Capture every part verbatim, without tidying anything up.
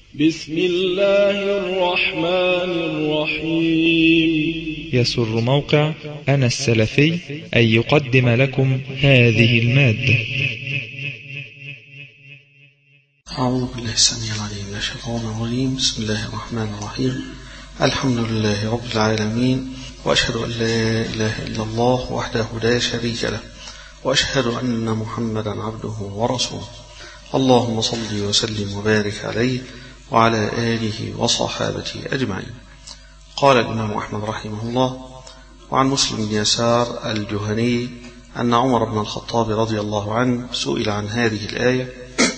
بسم الله الرحمن الرحيم. يسر موقع أنا السلفي أن يقدم لكم هذه المادة. أعوذ بالله السميع العليم من الشيطان الرجيم. بسم الله الرحمن الرحيم. الحمد لله رب العالمين، وأشهد أن لا إله إلا الله وحده لا شريك له، وأشهد أن محمدا عبده ورسوله. اللهم صل وسلم وبارك عليه وعلى آله وصحابته أجمعين. قال الإمام أحمد رحمه الله: وعن مسلم بن يسار الجهني أن عمر بن الخطاب رضي الله عنه سئل عن هذه الآية: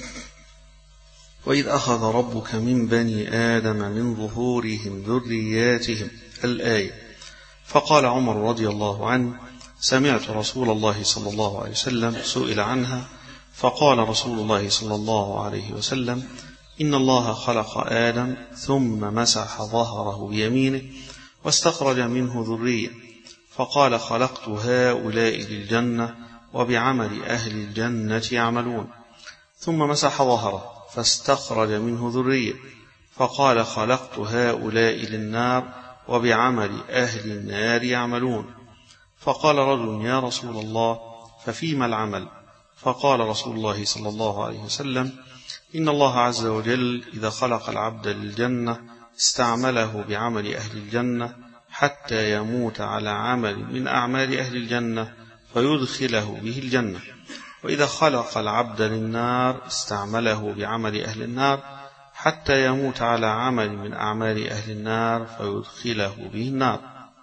وإذ أخذ ربك من بني آدم من ظهورهم ذرياتهم، الآية. فقال عمر رضي الله عنه: سمعت رسول الله صلى الله عليه وسلم سئل عنها، فقال رسول الله صلى الله عليه وسلم: إن الله خلق آدم ثم مسح ظهره بيمينه واستخرج منه ذرية، فقال: خلقت هؤلاء للجنة وبعمل أهل الجنة يعملون. ثم مسح ظهره فاستخرج منه ذرية، فقال: خلقت هؤلاء للنار وبعمل أهل النار يعملون. فقال رجل: يا رسول الله، ففيما العمل؟ فقال رسول الله صلى الله عليه وسلم: إن الله عز وجل إذا خلق العبد للجنة استعمله بعمل أهل الجنة حتى يموت على عمل من أعمال أهل الجنة فيدخله به الجنة، وإذا خلق العبد للنار استعمله بعمل أهل النار حتى يموت على عمل من أعمال أهل النار فيدخله به النار.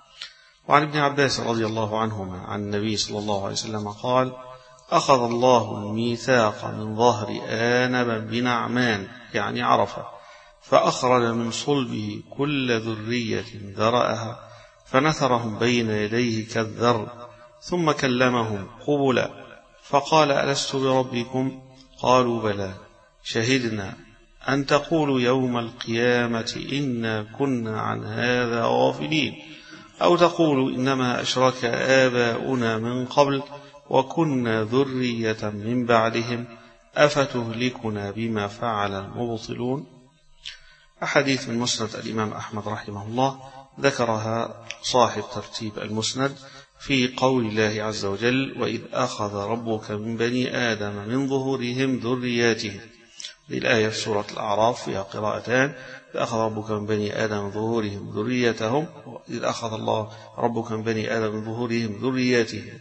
وعن ابن عباس رضي الله عنهما عن النبي صلى الله عليه وسلم قال: أخذ الله الميثاق من ظهر آدم بنعمان، يعني عرفة، فأخرج من صلبه كل ذرية ذرأها فنثرهم بين يديه كالذر، ثم كلمهم قبلا فقال: ألست بربكم؟ قالوا: بلى، شهدنا أن تقولوا يوم القيامة إنا كنا عن هذا غافلين، أو تقولوا إنما أشرك آباؤنا من قبل وكنا ذرية من بعدهم أفتهلكنا بما فعل المبطلون. أحاديث من مسند الإمام أحمد رحمه الله ذكرها صاحب ترتيب المسند في قول الله عز وجل: وإذ أخذ ربك من بني آدم من ظهورهم ذرياتهم. الآية في سورة الأعراف فيها قراءتان: إذ أخذ ربك من بني آدم من ظهورهم ذريتهم، إذ أخذ الله ربك من بني آدم من ظهورهم ذرياتهم.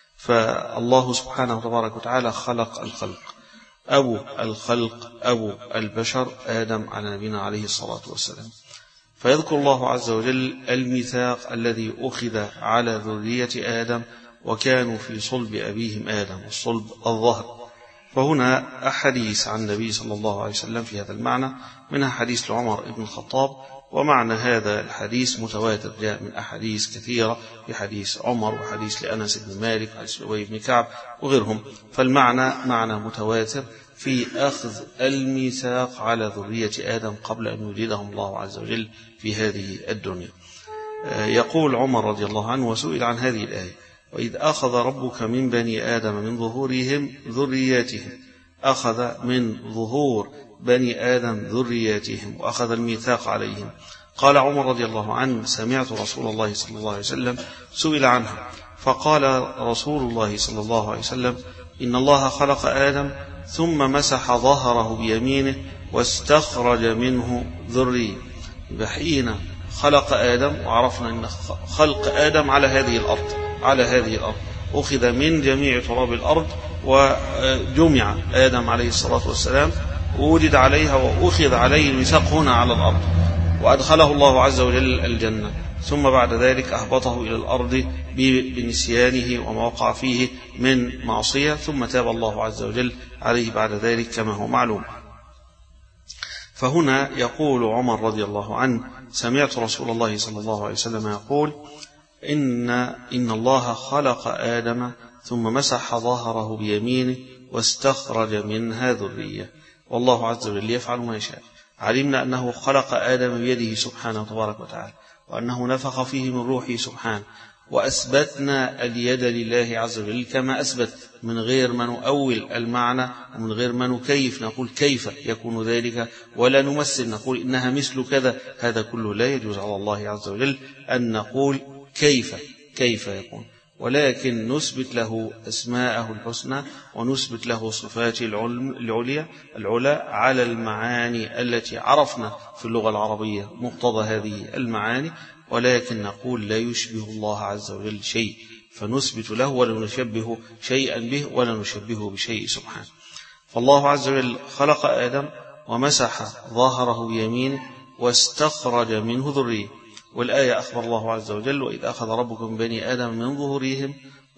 فالله سبحانه تبارك وتعالى خلق الخلق، أبو الخلق أبو البشر آدم على نبينا عليه الصلاة والسلام. فيذكر الله عز وجل الميثاق الذي أخذ على ذرية آدم وكانوا في صلب أبيهم آدم، والصلب الظهر. فهنا أحاديث عن النبي صلى الله عليه وسلم في هذا المعنى، منها حديث لعمر بن الخطاب، ومعنى هذا الحديث متواتر، جاء من أحاديث كثيرة، في حديث عمر وحديث لأنس بن مالك وحديث أبي بن كعب وغيرهم. فالمعنى معنى متواتر في أخذ الميثاق على ذرية آدم قبل أن يوجدهم الله عز وجل في هذه الدنيا. يقول عمر رضي الله عنه وسئل عن هذه الآية: وإذ أخذ ربك من بني آدم من ظهورهم ذرياتهم، أخذ من ظهور بني آدم ذرياتهم وأخذ الميثاق عليهم. قال عمر رضي الله عنه: سمعت رسول الله صلى الله عليه وسلم سئل عنها، فقال رسول الله صلى الله عليه وسلم: إن الله خلق آدم ثم مسح ظهره بيمينه واستخرج منه ذرية. بحين خلق آدم، وعرفنا أن خلق آدم على هذه الأرض على هذه الأرض أخذ من جميع تراب الأرض، وجمع آدم عليه الصلاة والسلام ووجد عليها وأخذ عليه الميثاق هنا على الأرض، وأدخله الله عز وجل الجنة، ثم بعد ذلك أهبطه إلى الأرض بنسيانه وما وقع فيه من معصية، ثم تاب الله عز وجل عليه بعد ذلك كما هو معلوم. فهنا يقول عمر رضي الله عنه: سمعت رسول الله صلى الله عليه وسلم يقول: إن, إن الله خلق آدم ثم مسح ظهره بيمينه واستخرج منها ذرية، والله عز وجل يفعل ما يشاء. علمنا أنه خلق آدم بيده سبحانه تبارك وتعالى، وأنه نفخ فيه من روحه سبحانه، وأثبتنا اليد لله عز وجل كما أثبت، من غير ما نؤول المعنى ومن غير ما نكيف نقول كيف يكون ذلك، ولا نمثل نقول إنها مثل كذا. هذا كله لا يجوز على الله عز وجل أن نقول كيف كيف يكون، ولكن نثبت له أسماءه الحسنى ونثبت له صفاته العليا العلا على المعاني التي عرفنا في اللغة العربية مقتضى هذه المعاني، ولكن نقول لا يشبه الله عز وجل شيء، فنثبت له ولا نشبه شيئا به ولا نشبهه بشيء سبحانه. فالله عز وجل خلق آدم ومسح ظهره بيمينه واستخرج منه ذرية، والآية أخبر الله عز وجل: وإذ أخذ ربكم بني آدم من ظهورهم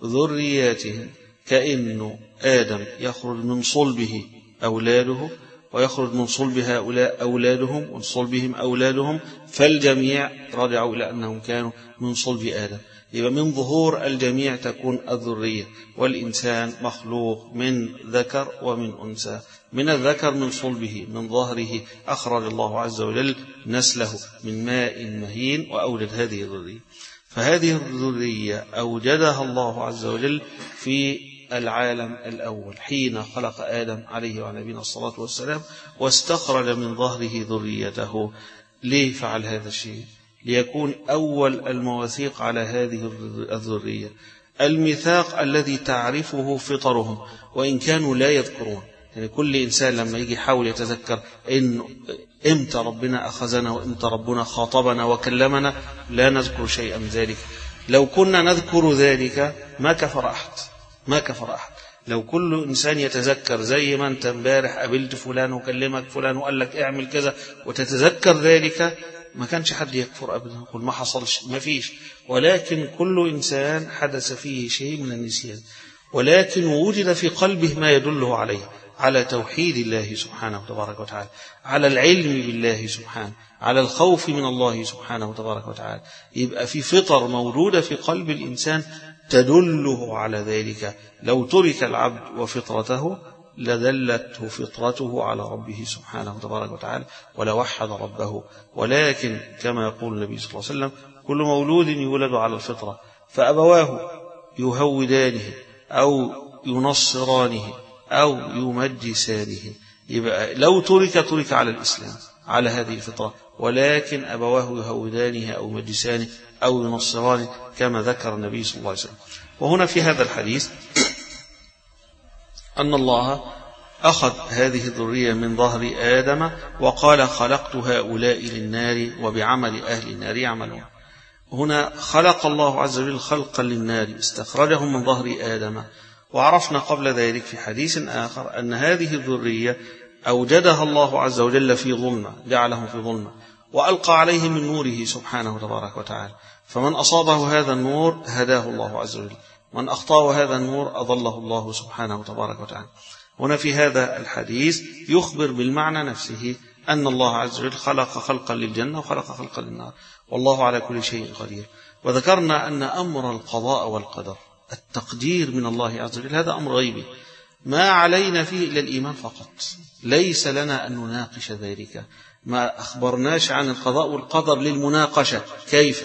ذرياتهم، كأنه آدم يخرج من صلبه أولاده ويخرج من صلب هؤلاء أولادهم ومن صلبهم أولادهم، فالجميع رجعوا إلى أنهم كانوا من صلب آدم. يبقى من ظهور الجميع تكون الذرية، والإنسان مخلوق من ذكر ومن أنثى. من الذكر من صلبه من ظهره أخرج الله عز وجل نسله من ماء مهين وأولد هذه الذرية، فهذه الذرية أوجدها الله عز وجل في العالم الأول حين خلق آدم عليه وعلى نبينا الصلاة والسلام، واستخرج من ظهره ذريته. ليه فعل هذا الشيء؟ ليكون أول المواثيق على هذه الذرية، الميثاق الذي تعرفه فطرهم وإن كانوا لا يذكرون. يعني كل إنسان لما يجي يحاول يتذكر إن إمتى ربنا أخذنا وإمتى ربنا خاطبنا وكلمنا، لا نذكر شيئا من ذلك. لو كنا نذكر ذلك ما كفر أحد، ما كفر أحد. لو كل إنسان يتذكر زي ما أنت امبارح قابلت فلان وكلمك فلان وقال لك اعمل كذا وتتذكر ذلك، ما كانش حد يكفر أبدا، يقول ما حصلش، ما فيش. ولكن كل إنسان حدث فيه شيء من النسيان، ولكن وجد في قلبه ما يدله عليه، على توحيد الله سبحانه وتبارك وتعالى، على العلم بالله سبحانه، على الخوف من الله سبحانه وتبارك وتعالى. يبقى في فطر موجودة في قلب الإنسان تدله على ذلك. لو ترك العبد وفطرته لدلته فطرته على ربه سبحانه وتبارك وتعالى ولوحد ربه. ولكن كما يقول النبي صلى الله عليه وسلم: كل مولود يولد على الفطرة فأبواه يهودانه أو ينصرانه أو يمجسانه. يبقى لو ترك ترك على الإسلام على هذه الفطرة، ولكن أبواه يهودانه أو يمجسانه أو ينصرانه كما ذكر النبي صلى الله عليه وسلم. وهنا في هذا الحديث أن الله أخذ هذه الذرية من ظهر آدم وقال: خلقت هؤلاء للنار وبعمل أهل النار يعملون. هنا خلق الله عز وجل خلقا للنار، استخرجهم من ظهر آدم. وعرفنا قبل ذلك في حديث آخر أن هذه الذرية أوجدها الله عز وجل في ظلمة، جعلهم في ظلمة وألقى عليهم من نوره سبحانه تبارك وتعالى، فمن أصابه هذا النور هداه الله عز وجل، من أخطأه هذا النور أضله الله سبحانه تبارك وتعالى. هنا في هذا الحديث يخبر بالمعنى نفسه أن الله عز وجل خلق خلقا للجنة وخلق خلقا للنار، والله على كل شيء قدير. وذكرنا أن أمر القضاء والقدر التقدير من الله عز وجل هذا أمر غيبي، ما علينا فيه إلا الإيمان فقط، ليس لنا أن نناقش ذلك. ما أخبرناش عن القضاء والقدر للمناقشة كيف،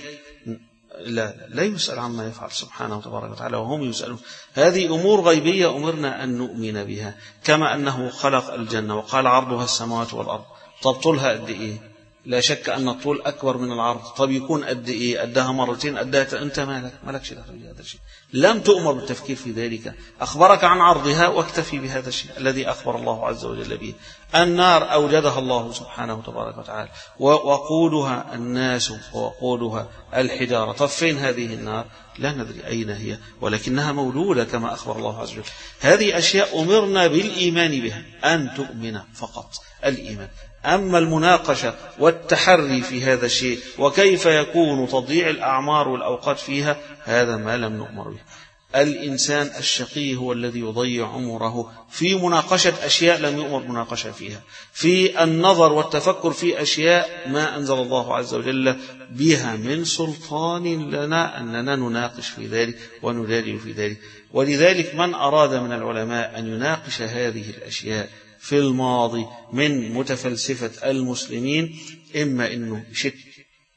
لا لا يسأل عما يفعل سبحانه وتبارك وتعالى وهم يسألون. هذه أمور غيبية أمرنا أن نؤمن بها، كما أنه خلق الجنة وقال عرضها السماوات والأرض. طب طولها قد إيه؟ لا شك أن الطول أكبر من العرض. طب يكون قد إيه؟ قدها مرتين، قدها أنت مالك مالكش دخل بهذا الشيء، لم تؤمر بالتفكير في ذلك. أخبرك عن عرضها واكتفي بهذا الشيء الذي أخبر الله عز وجل به. النار أوجدها الله سبحانه وتبارك وتعالى ووقودها الناس ووقودها الحجارة. طب فين هذه النار؟ لا ندري أين هي، ولكنها مولودة كما أخبر الله عز وجل. هذه أشياء أمرنا بالإيمان بها، أن تؤمن فقط الإيمان. أما المناقشة والتحري في هذا الشيء وكيف يكون تضييع الأعمار والأوقات فيها، هذا ما لم نؤمر به. الإنسان الشقي هو الذي يضيع عمره في مناقشة أشياء لم يؤمر مناقشة فيها، في النظر والتفكر في أشياء ما أنزل الله عز وجل بها من سلطان لنا أننا نناقش في ذلك ونجادل في ذلك. ولذلك من أراد من العلماء أن يناقش هذه الأشياء في الماضي من متفلسفة المسلمين، إما أنه شك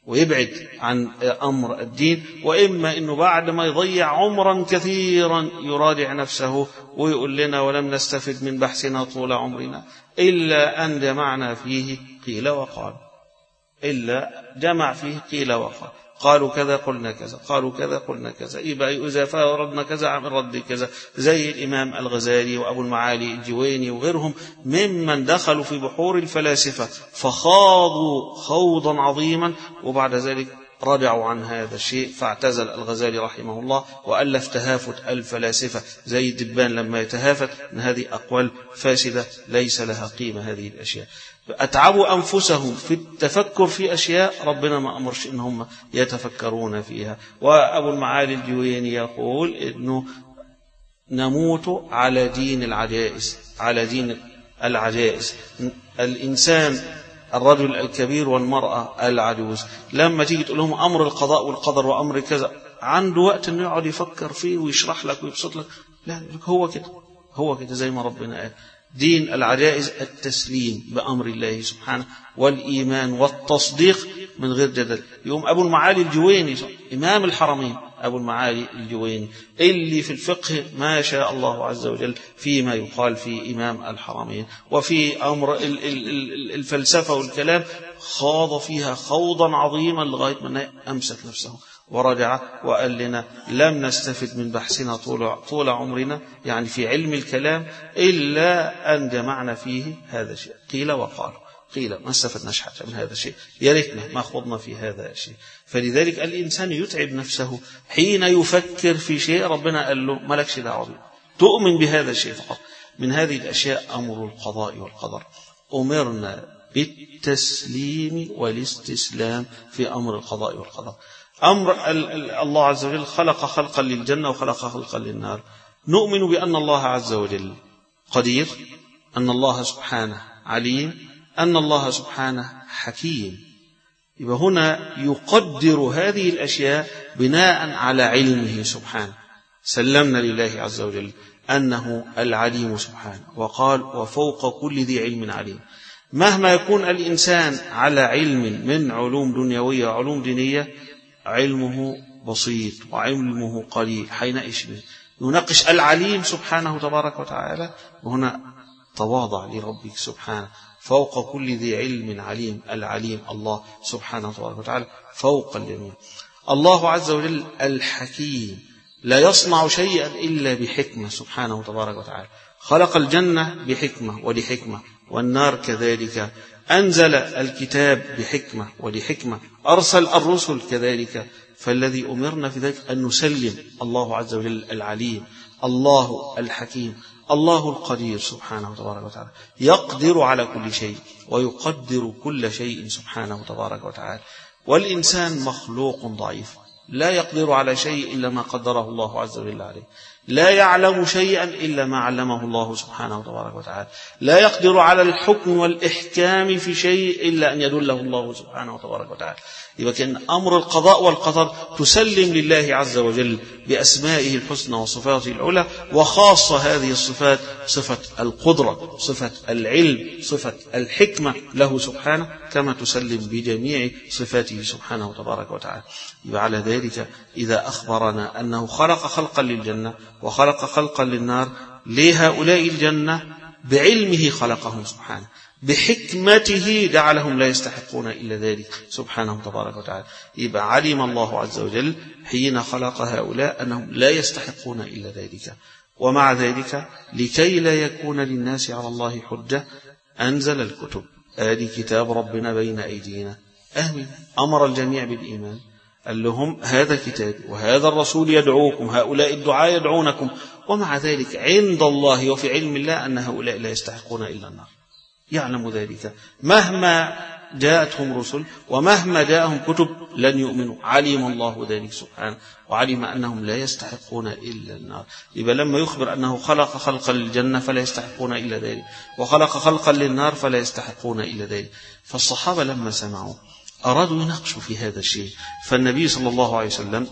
ويبعد عن أمر الدين، وإما أنه بعد ما يضيع عمرا كثيرا يراجع نفسه ويقول لنا ولم نستفد من بحثنا طول عمرنا إلا أن جمعنا فيه قيل وقال، إلا جمع فيه قيل وقال، قالوا كذا قلنا كذا، قالوا كذا قلنا كذا، يبقى إذا فردنا كذا عن رد كذا، زي الإمام الغزالي وأبو المعالي الجويني وغيرهم ممن دخلوا في بحور الفلاسفة فخاضوا خوضا عظيما، وبعد ذلك رجعوا عن هذا الشيء، فاعتزل الغزالي رحمه الله وألف تهافت الفلاسفة زي الدبان لما يتهافت، أن هذه أقوال فاسدة ليس لها قيمة هذه الأشياء. أتعبوا أنفسهم في التفكر في أشياء ربنا ما أمرش إن هم يتفكرون فيها. وأبو المعالي الجويني يقول إنه نموت على دين العجائز، على دين العجائز. الإنسان الرجل الكبير والمرأة العجوز لما تيجي تقول لهم أمر القضاء والقدر وأمر كذا، عنده وقت إنه يقعد يفكر فيه ويشرح لك ويبسط لك؟ لا، هو كده، هو كده زي ما ربنا قال. دين العجائز التسليم بأمر الله سبحانه والإيمان والتصديق من غير جدل. يوم أبو المعالي الجويني إمام الحرمين، أبو المعالي الجويني اللي في الفقه ما شاء الله عز وجل فيما يقال في إمام الحرمين، وفي أمر الفلسفة والكلام خاض فيها خوضا عظيما لغاية من أمسك نفسه ورجع وقال لنا لم نستفد من بحثنا طول, طول عمرنا، يعني في علم الكلام، إلا أن جمعنا فيه هذا الشيء قيل وقال، قيل ما استفدناش حاجة من هذا الشيء، يا ريتنا ما خضنا في هذا الشيء. فلذلك الإنسان يتعب نفسه حين يفكر في شيء ربنا قال له مالكش دعوة به، تؤمن بهذا الشيء فقط. من هذه الأشياء أمر القضاء والقدر، أمرنا بالتسليم والاستسلام في أمر القضاء والقدر. أمر الله عز وجل خلق خلقا للجنة وخلق خلقا للنار، نؤمن بأن الله عز وجل قدير، أن الله سبحانه عليم، أن الله سبحانه حكيم. يبقى هنا يقدر هذه الأشياء بناء على علمه سبحانه. سلمنا لله عز وجل أنه العليم سبحانه، وقال وفوق كل ذي علم عليم. مهما يكون الإنسان على علم من علوم دنيوية وعلوم دينية، علمه بسيط وعلمه قليل، حينئذ يناقش العليم سبحانه تبارك وتعالى. وهنا تواضع لربك سبحانه، فوق كل ذي علم عليم، العليم الله سبحانه تبارك وتعالى فوق الجميع. الله عز وجل الحكيم، لا يصنع شيئا إلا بحكمة سبحانه تبارك وتعالى. خلق الجنة بحكمة ولحكمة، والنار كذلك. أنزل الكتاب بحكمة ولحكمة، أرسل الرسل كذلك. فالذي أمرنا في ذلك أن نسلم الله عز وجل العليم، الله الحكيم، الله القدير سبحانه تبارك وتعالى، يقدر على كل شيء ويقدر كل شيء سبحانه تبارك وتعالى. والإنسان مخلوق ضعيف، لا يقدر على شيء إلا ما قدره الله عز وجل عليه، لا يعلم شيئا إلا ما علمه الله سبحانه تبارك وتعالى، لا يقدر على الحكم والإحكام في شيء إلا أن يدله الله سبحانه تبارك وتعالى. يبقى كأن أمر القضاء والقدر تسلم لله عز وجل بأسمائه الحسنى وصفاته العلى، وخاصة هذه الصفات صفة القدرة، صفة العلم، صفة الحكمة له سبحانه، كما تسلم بجميع صفاته سبحانه تبارك وتعالى. يبقى على ذلك إذا أخبرنا أنه خلق خلقا للجنة وخلق خلقا للنار، لهؤلاء الجنة بعلمه خلقهم سبحانه، بحكمته جعلهم لا يستحقون إلا ذلك سبحانه تبارك وتعالى. يبقى علم الله عز وجل حين خلق هؤلاء أنهم لا يستحقون إلا ذلك، ومع ذلك لكي لا يكون للناس على الله حجة أنزل الكتب. آدي كتاب ربنا بين أيدينا، أهمل أمر الجميع بالإيمان، قال لهم هذا كتاب وهذا الرسول يدعوكم، هؤلاء الدعاء يدعونكم، ومع ذلك عند الله وفي علم الله أن هؤلاء لا يستحقون إلا النار، يعلم ذلك. مهما جاءتهم رسل ومهما جاءهم كتب لن يؤمنوا، علم الله ذلك سبحانه، وعلم أنهم لا يستحقون إلا النار. يبقى لما يخبر أنه خلق خلقا للجنة فلا يستحقون إلا ذلك، وخلق خلقا للنار فلا يستحقون إلا ذلك. فالصحابة لما سمعوا أرادوا يناقشوا في هذا الشيء. فالنبي صلى الله عليه وسلم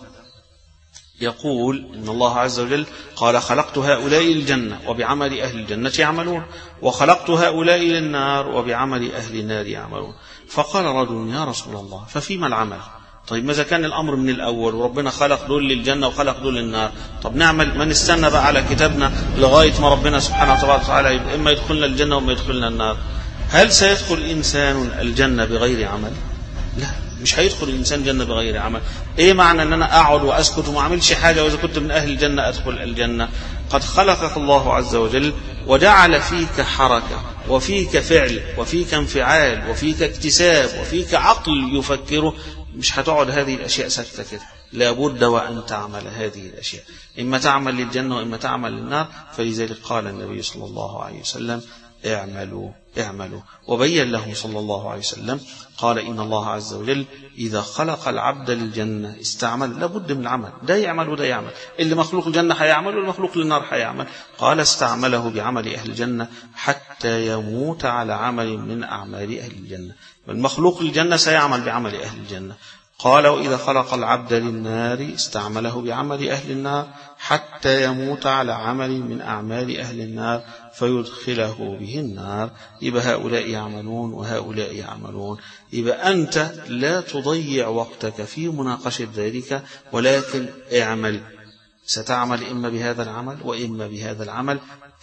يقول إن الله عز وجل قال خلقت هؤلاء الجنة وبعمل أهل الجنة يعملون، وخلقت هؤلاء للنار وبعمل أهل النار يعملون. فقال رجل يا رسول الله ففيما العمل؟ طيب ماذا كان الأمر من الأول وربنا خلق دول للجنة وخلق دول للنار؟ طب نعمل ما نستنى بقى على كتابنا لغاية ما ربنا سبحانه وتعالى إما يدخلنا الجنة وما يدخلنا النار. هل سيدخل إنسان الجنة بغير عمل؟ لا، مش هيدخل الإنسان الجنة بغير عمل. إيه معنى أن أنا أقعد وأسكت وما أعملش حاجة وإذا كنت من أهل الجنة أدخل الجنة؟ قد خلقك الله عز وجل وجعل فيك حركة وفيك فعل وفيك انفعال وفيك اكتساب وفيك عقل يفكره. مش هتقعد هذه الأشياء سكتة كده، لابد وأن تعمل هذه الأشياء، إما تعمل للجنة وإما تعمل للنار. فلذلك قال النبي صلى الله عليه وسلم اعملوا اعملوا، وبين له صلى الله عليه وسلم قال إن الله عز وجل إذا خلق العبد للجنة استعمل، لابد من العمل، ده يعمل وده يعمل، اللي مخلوق الجنة هيعمل والمخلوق للنار هيعمل. قال استعمله بعمل أهل الجنة حتى يموت على عمل من أعمال أهل الجنة، والمخلوق للجنة سيعمل بعمل أهل الجنة. قال وإذا خلق العبد للنار استعمله بعمل أهل النار حتى يموت على عمل من أعمال أهل النار فيدخله به النار. يبقى هؤلاء يعملون وهؤلاء يعملون. يبقى أنت لا تضيع وقتك في مناقشة ذلك، ولكن اعمل. ستعمل إما بهذا العمل وإما بهذا العمل،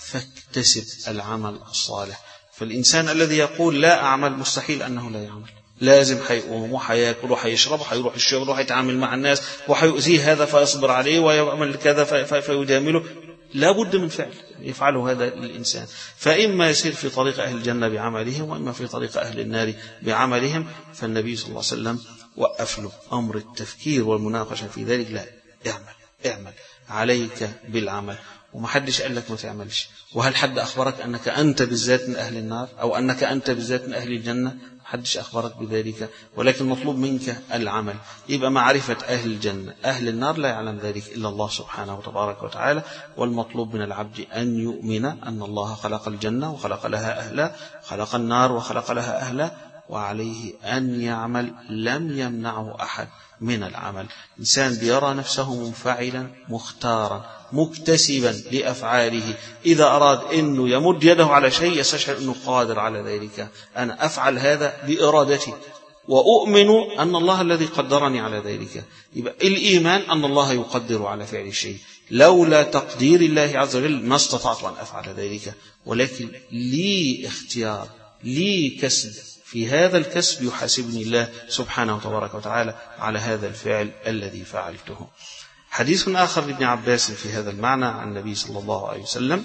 فاكتسب العمل الصالح. فالإنسان الذي يقول لا أعمل مستحيل أنه لا يعمل، لازم هيقوم وهياكل وهيشرب وهيروح الشغل وهيتعامل مع الناس وهيؤذيه هذا فيصبر عليه ويعمل كذا فيجامله. لابد من فعل يفعله هذا الإنسان، فإما يسير في طريق أهل الجنة بعملهم وإما في طريق أهل النار بعملهم. فالنبي صلى الله عليه وسلم وقف له أمر التفكير والمناقشة في ذلك. لا، اعمل اعمل، عليك بالعمل، ومحدش قال لك ما تعملش. وهل حد أخبرك أنك أنت بالذات من أهل النار أو أنك أنت بالذات من أهل الجنة؟ محدش أخبرك بذلك، ولكن مطلوب منك العمل. يبقى معرفة أهل الجنة أهل النار لا يعلم ذلك إلا الله سبحانه وتبارك وتعالى. والمطلوب من العبد أن يؤمن أن الله خلق الجنة وخلق لها أهلا، خلق النار وخلق لها أهلا، وعليه أن يعمل. لم يمنعه أحد من العمل. إنسان بيرى نفسه منفعلا مختارا مكتسبا لأفعاله، إذا أراد أنه يمد يده على شيء يستشعر أنه قادر على ذلك. أنا أفعل هذا بإرادتي وأؤمن أن الله الذي قدرني على ذلك. يبقى الإيمان أن الله يقدر على فعل الشيء، لولا تقدير الله عز وجل ما استطعت أن أفعل ذلك، ولكن لي اختيار لي كسب. في هذا الكسب يحاسبني الله سبحانه وتبارك وتعالى على هذا الفعل الذي فعلته. حديث آخر لابن عباس في هذا المعنى عن النبي صلى الله عليه وسلم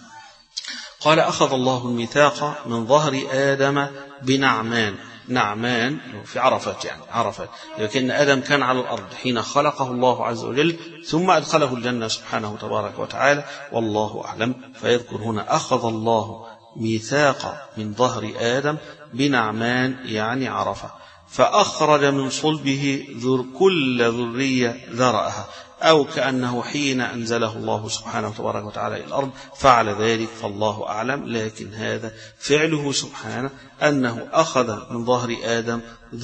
قال أخذ الله الميثاق من ظهر آدم بنعمان. نعمان في عرفات، يعني عرفات، لكن آدم كان على الأرض حين خلقه الله عز وجل ثم أدخله الجنة سبحانه وتبارك وتعالى، والله أعلم. فيذكر هنا أخذ الله ميثاق من ظهر آدم بنعمان يعني عرفة، فأخرج من صلبه ذر كل ذرية ذرأها، أو كأنه حين أنزله الله سبحانه وتبارك وتعالى إلى الأرض فعل ذلك، فالله أعلم. لكن هذا فعله سبحانه أنه أخذ من ظهر آدم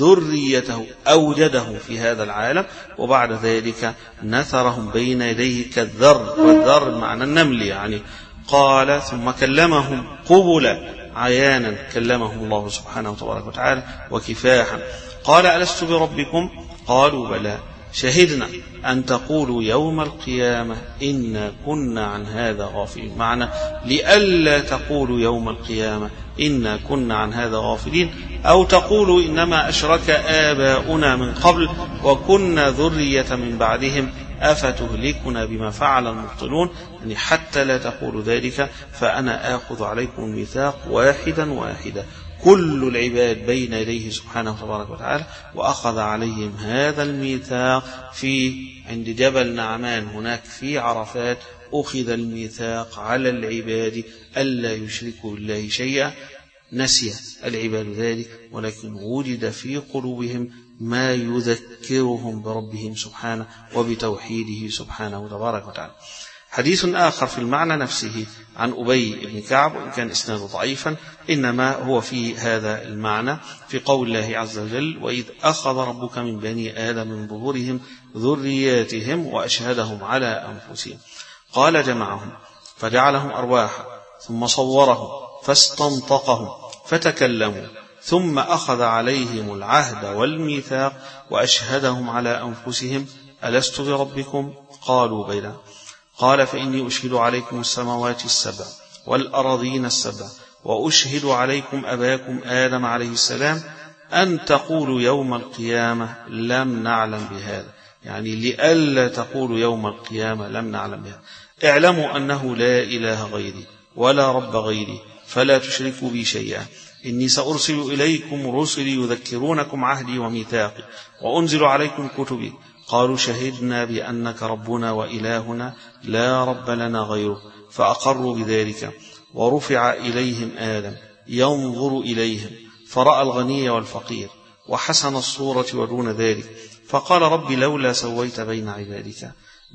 ذريته أوجده في هذا العالم، وبعد ذلك نثرهم بين يديه كالذر، والذر معنى النمل يعني. قال ثم كلمهم قبلا عيانا، كلمهم الله سبحانه وتبارك وتعالى وكفاحا. قال ألست بربكم؟ قالوا بلى، شهدنا أن تقولوا يوم القيامة إنا كنا عن هذا غافلين. معنى لئلا تقولوا يوم القيامة إنا كنا عن هذا غافلين، أو تقولوا إنما أشرك آباؤنا من قبل وكنا ذرية من بعدهم أفتهلكنا بما فعل المبطلون. يعني حتى لا تقولوا ذلك، فأنا آخذ عليكم الميثاق واحدا واحدا، كل العباد بين يديه سبحانه وتبارك وتعالى، وأخذ عليهم هذا الميثاق في عند جبل نعمان هناك في عرفات. أخذ الميثاق على العباد ألا يشركوا بالله شيئا. نسي العباد ذلك، ولكن وجد في قلوبهم ما يذكرهم بربهم سبحانه وبتوحيده سبحانه وتبارك وتعالى. حديث آخر في المعنى نفسه عن أبي بن كعب، وإن كان إسناده ضعيفا إنما هو في هذا المعنى في قول الله عز وجل وإذ أخذ ربك من بني آدم من ظهورهم ذرياتهم وأشهدهم على أنفسهم. قال جمعهم فجعلهم أرواحا ثم صورهم فاستنطقهم فتكلموا ثم أخذ عليهم العهد والميثاق وأشهدهم على أنفسهم ألست بربكم؟ قالوا بلى. قال فإني أشهد عليكم السماوات السبع والأراضين السبع وأشهد عليكم أباكم آدم عليه السلام أن تقولوا يوم القيامة لم نعلم بهذا، يعني لئلا تقولوا يوم القيامة لم نعلم بهذا. اعلموا أنه لا إله غيري ولا رب غيري فلا تشركوا بي شيئا. إني سأرسل إليكم رسلي يذكرونكم عهدي وميثاقي وأنزل عليكم كتبي. قالوا شهدنا بأنك ربنا وإلهنا لا رب لنا غيره، فأقروا بذلك. ورفع إليهم آدم ينظر إليهم فرأى الغني والفقير وحسن الصورة ودون ذلك، فقال رب لولا سويت بين عبادك.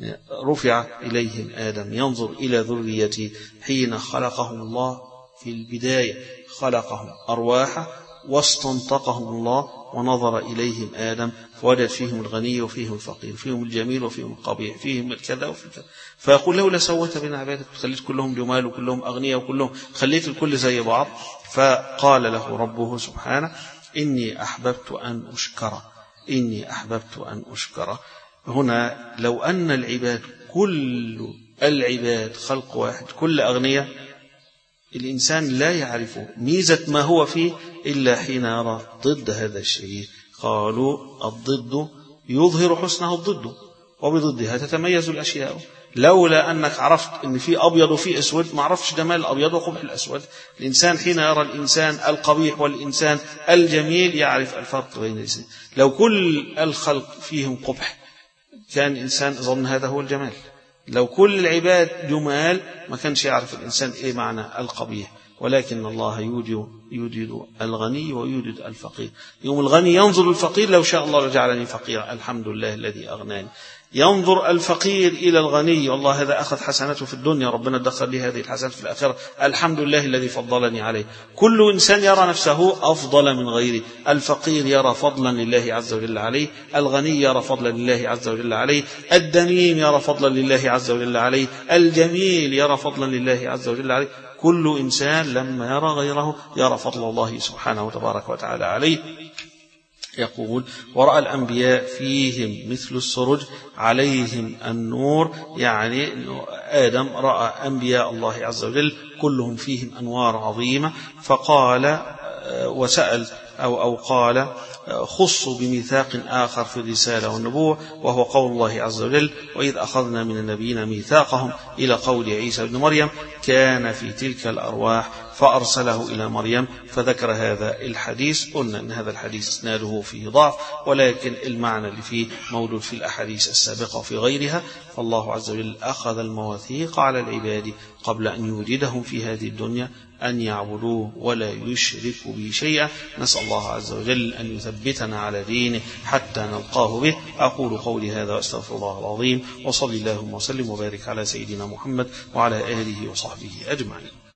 رفع إليهم آدم ينظر إلى ذريته حين خلقهم الله في البداية، خلقهم أرواحا واستنطقهم الله ونظر إليهم آدم فوجد فيهم الغني وفيهم الفقير، فيهم الجميل وفيهم القبيح، فيهم الكذا وفي كذا، فيقول لولا سويت بين عبادك، خليت كلهم جمال وكلهم أغنياء وكلهم خليت الكل زي بعض. فقال له ربه سبحانه إني أحببت أن أشكر، إني أحببت أن أشكر. هنا لو أن العباد كل العباد خلق واحد كل أغنياء، الإنسان لا يعرف ميزة ما هو فيه إلا حين يرى ضد هذا الشيء. قالوا الضد يظهر حسنه الضد وبضدها تتميز الأشياء. لولا أنك عرفت أن في أبيض وفي أسود ما عرفتش جمال الأبيض وقبح الأسود. الإنسان حين يرى الإنسان القبيح والإنسان الجميل يعرف الفرق بين الاثنين. لو كل الخلق فيهم قبح كان الإنسان ظن هذا هو الجمال. لو كل العباد جمال ما كانش يعرف الإنسان إيه معنى القبيح. ولكن الله يوجد, يوجد الغني ويوجد الفقير. يوم الغني ينظر الفقير لو شاء الله لجعلني فقيرا الحمد لله الذي أغناني. ينظر الفقير إلى الغني والله هذا أخذ حسناته في الدنيا ربنا دخل لي هذه الحسنات في الآخرة الحمد لله الذي فضلني عليه. كل إنسان يرى نفسه أفضل من غيره. الفقير يرى فضلا لله عز وجل عليه، الغني يرى فضلا لله عز وجل عليه، الدميم يرى فضلا لله عز وجل عليه، الجميل يرى فضلا لله عز وجل عليه. كل إنسان لما يرى غيره يرى فضل الله سبحانه وتبارك وتعالى عليه. يقول ورأى الأنبياء فيهم مثل السرج عليهم النور، يعني آدم رأى أنبياء الله عز وجل كلهم فيهم أنوار عظيمة. فقال وسأل أو, أو قال خصوا بميثاق آخر في الرسالة والنبوة وهو قول الله عز وجل وإذ أخذنا من النبيين ميثاقهم إلى قول عيسى بن مريم كان في تلك الأرواح فأرسله إلى مريم. فذكر هذا الحديث. قلنا أن هذا الحديث اسناده فيه ضعف ولكن المعنى اللي فيه موجود في الأحاديث السابقة وفي غيرها. فالله عز وجل أخذ المواثيق على العباد قبل أن يوجدهم في هذه الدنيا أن يعبدوه ولا يشركوا به شيئا. نسأل الله عز وجل أن يثبتنا على دينه حتى نلقاه به. أقول قولي هذا وأستغفر الله العظيم وصلي اللهم وسلم وبارك على سيدنا محمد وعلى آله وصحبه أجمعين.